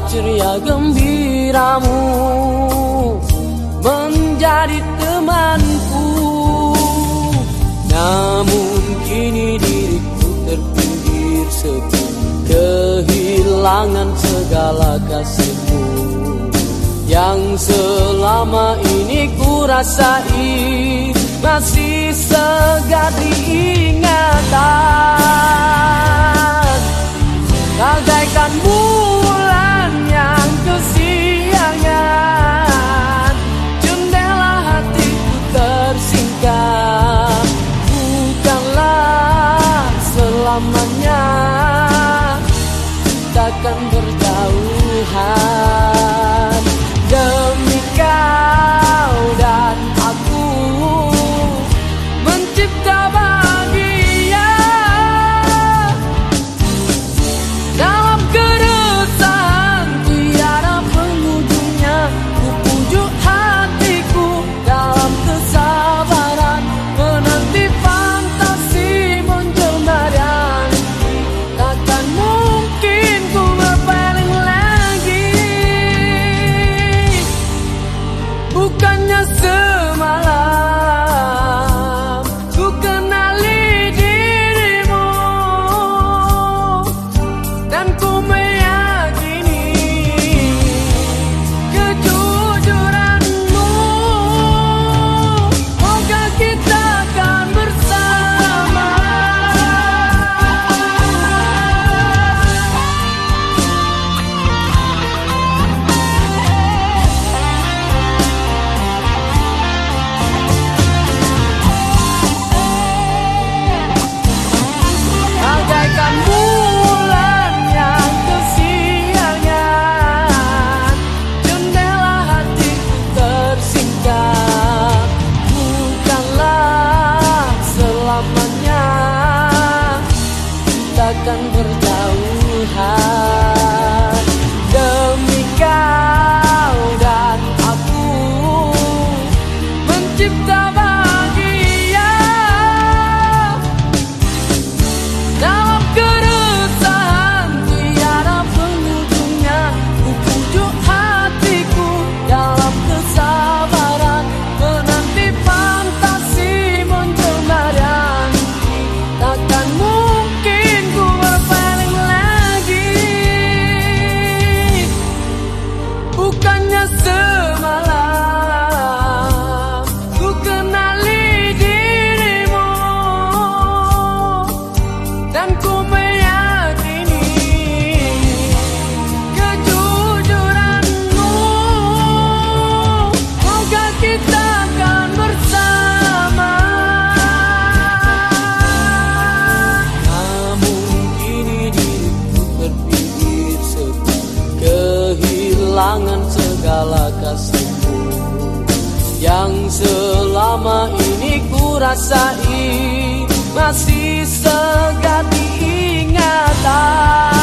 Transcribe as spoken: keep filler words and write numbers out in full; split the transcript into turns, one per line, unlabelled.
ceria gembiramu menjadi temanku. Namun kini diriku terpinggir sepi, kehilangan segala kasihmu yang selama ini ku rasai, masih segar diingatan. Bagaikan bulan yang kesiangan, jendela hatiku tersingkap. Bukanlah selamanya takkan berjauhan. Demi kau dan aku mencipta bahagia. Dalam keresahan tiada penghujungnya, ku pujuk hatiku dalam kesabaran, menanti fantasi menjelma dan takkan mungkin ku berpaling lagi. Bukannya semalam ku kenali dirimu, dan ku meyakini kejujuranmu. Moga kita akan bersama. Bagaikan bulan yang kesiangan, jendela hatiku tersingkap. Bukanlah selamanya takkan berjauhan. Demi kau dan aku mencipta bahagia. Dalam keresahan tiada penghujungnya, ku pujuk hatiku dalam kesabaran, menanti fantasi menjelma dan takkan mungkin ku berpaling lagi. Bukannya semalam ku kenali dirimu, dan ku meyakini kejujuranmu. Moga kita akan bersama. Namun kini diriku terpinggir sepi, kehilangan segala kasihmu yang selama ini ku rasai, masih segar diingatan.